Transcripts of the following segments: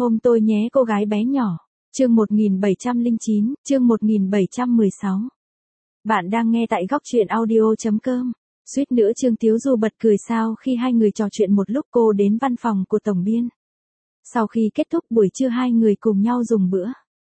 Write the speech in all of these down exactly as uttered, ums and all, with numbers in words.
Ôm tôi nhé cô gái bé nhỏ. Chương một nghìn bảy trăm lẻ chín, chương một nghìn bảy trăm mười sáu. Bạn đang nghe tại góc truyện audio chấm com. Suýt nữa Trương Tiếu Du bật cười sao khi hai người trò chuyện một lúc cô đến văn phòng của tổng biên. Sau khi kết thúc buổi trưa hai người cùng nhau dùng bữa.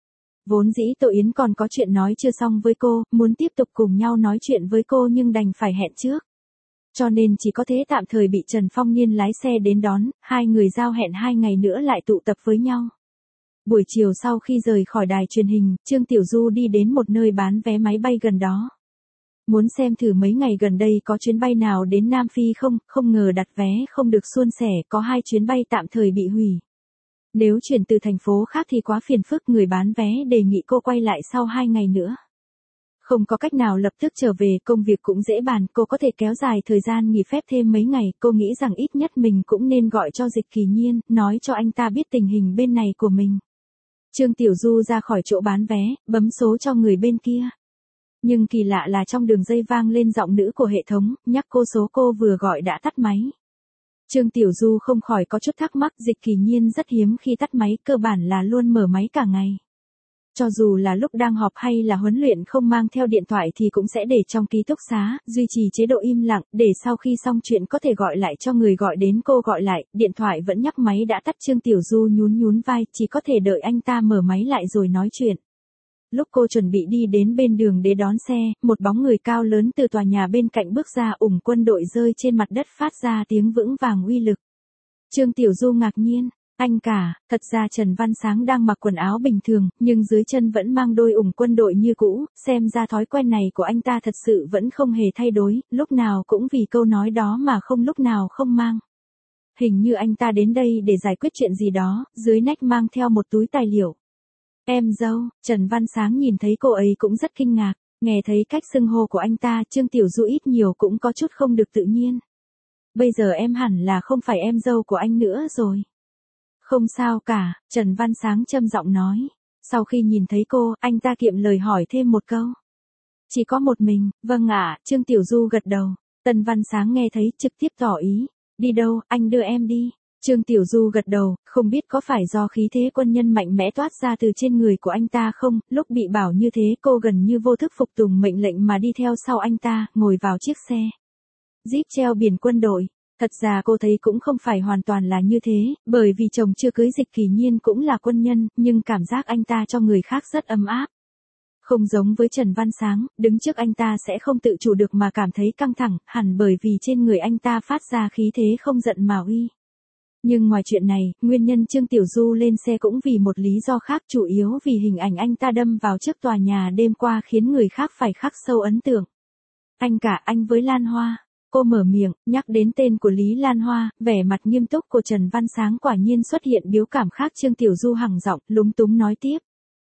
Vốn dĩ Tô Yến còn có chuyện nói chưa xong với cô, muốn tiếp tục cùng nhau nói chuyện với cô nhưng đành phải hẹn trước. Cho nên chỉ có thế tạm thời bị Trần Phong Niên lái xe đến đón, hai người giao hẹn hai ngày nữa lại tụ tập với nhau. Buổi chiều sau khi rời khỏi đài truyền hình, Trương Tiểu Du đi đến một nơi bán vé máy bay gần đó. Muốn xem thử mấy ngày gần đây có chuyến bay nào đến Nam Phi không, không ngờ đặt vé không được suôn sẻ, có hai chuyến bay tạm thời bị hủy. Nếu chuyển từ thành phố khác thì quá phiền phức, người bán vé đề nghị cô quay lại sau hai ngày nữa. Không có cách nào lập tức trở về, công việc cũng dễ bàn, cô có thể kéo dài thời gian nghỉ phép thêm mấy ngày, cô nghĩ rằng ít nhất mình cũng nên gọi cho Dịch Kỳ Nhiên, nói cho anh ta biết tình hình bên này của mình. Trương Tiểu Du ra khỏi chỗ bán vé, bấm số cho người bên kia. Nhưng kỳ lạ là trong đường dây vang lên giọng nữ của hệ thống, nhắc cô số cô vừa gọi đã tắt máy. Trương Tiểu Du không khỏi có chút thắc mắc, Dịch Kỳ Nhiên rất hiếm khi tắt máy, cơ bản là luôn mở máy cả ngày. Cho dù là lúc đang họp hay là huấn luyện không mang theo điện thoại thì cũng sẽ để trong ký túc xá, duy trì chế độ im lặng, để sau khi xong chuyện có thể gọi lại cho người gọi đến, cô gọi lại, điện thoại vẫn nhắc máy đã tắt. Trương Tiểu Du nhún nhún vai, chỉ có thể đợi anh ta mở máy lại rồi nói chuyện. Lúc cô chuẩn bị đi đến bên đường để đón xe, một bóng người cao lớn từ tòa nhà bên cạnh bước ra, ủng quân đội rơi trên mặt đất phát ra tiếng vững vàng uy lực. Trương Tiểu Du ngạc nhiên. Anh cả, thật ra Trần Văn Sáng đang mặc quần áo bình thường, nhưng dưới chân vẫn mang đôi ủng quân đội như cũ, xem ra thói quen này của anh ta thật sự vẫn không hề thay đổi, lúc nào cũng vì câu nói đó mà không lúc nào không mang. Hình như anh ta đến đây để giải quyết chuyện gì đó, dưới nách mang theo một túi tài liệu. Em dâu, Trần Văn Sáng nhìn thấy cô ấy cũng rất kinh ngạc, nghe thấy cách xưng hô của anh ta, Trương Tiểu Du ít nhiều cũng có chút không được tự nhiên. Bây giờ em hẳn là không phải em dâu của anh nữa rồi. Không sao cả, Trần Văn Sáng trầm giọng nói. Sau khi nhìn thấy cô, anh ta kiệm lời hỏi thêm một câu. Chỉ có một mình, vâng ạ, Trương Tiểu Du gật đầu. Tần Văn Sáng nghe thấy trực tiếp tỏ ý. Đi đâu, anh đưa em đi. Trương Tiểu Du gật đầu, không biết có phải do khí thế quân nhân mạnh mẽ toát ra từ trên người của anh ta không, lúc bị bảo như thế cô gần như vô thức phục tùng mệnh lệnh mà đi theo sau anh ta, ngồi vào chiếc xe Jeep treo biển quân đội. Thật ra cô thấy cũng không phải hoàn toàn là như thế, bởi vì chồng chưa cưới Dịch Kỳ Nhiên cũng là quân nhân, nhưng cảm giác anh ta cho người khác rất ấm áp. Không giống với Trần Văn Sáng, đứng trước anh ta sẽ không tự chủ được mà cảm thấy căng thẳng, hẳn bởi vì trên người anh ta phát ra khí thế không giận mà uy. Nhưng ngoài chuyện này, nguyên nhân Trương Tiểu Du lên xe cũng vì một lý do khác, chủ yếu vì hình ảnh anh ta đâm vào trước tòa nhà đêm qua khiến người khác phải khắc sâu ấn tượng. Anh cả, anh với Lan Hoa. Cô mở miệng, nhắc đến tên của Lý Lan Hoa, vẻ mặt nghiêm túc của Trần Văn Sáng quả nhiên xuất hiện biểu cảm khác. Trương Tiểu Du hằng giọng, lúng túng nói tiếp.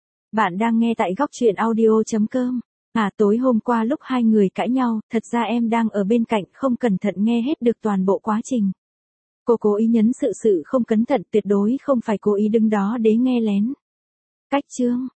Bạn đang nghe tại góc truyện audio chấm com. À, tối hôm qua lúc hai người cãi nhau, thật ra em đang ở bên cạnh, không cẩn thận nghe hết được toàn bộ quá trình. Cô cố ý nhấn sự sự không cẩn thận, tuyệt đối không phải cố ý đứng đó để nghe lén. Cách chương,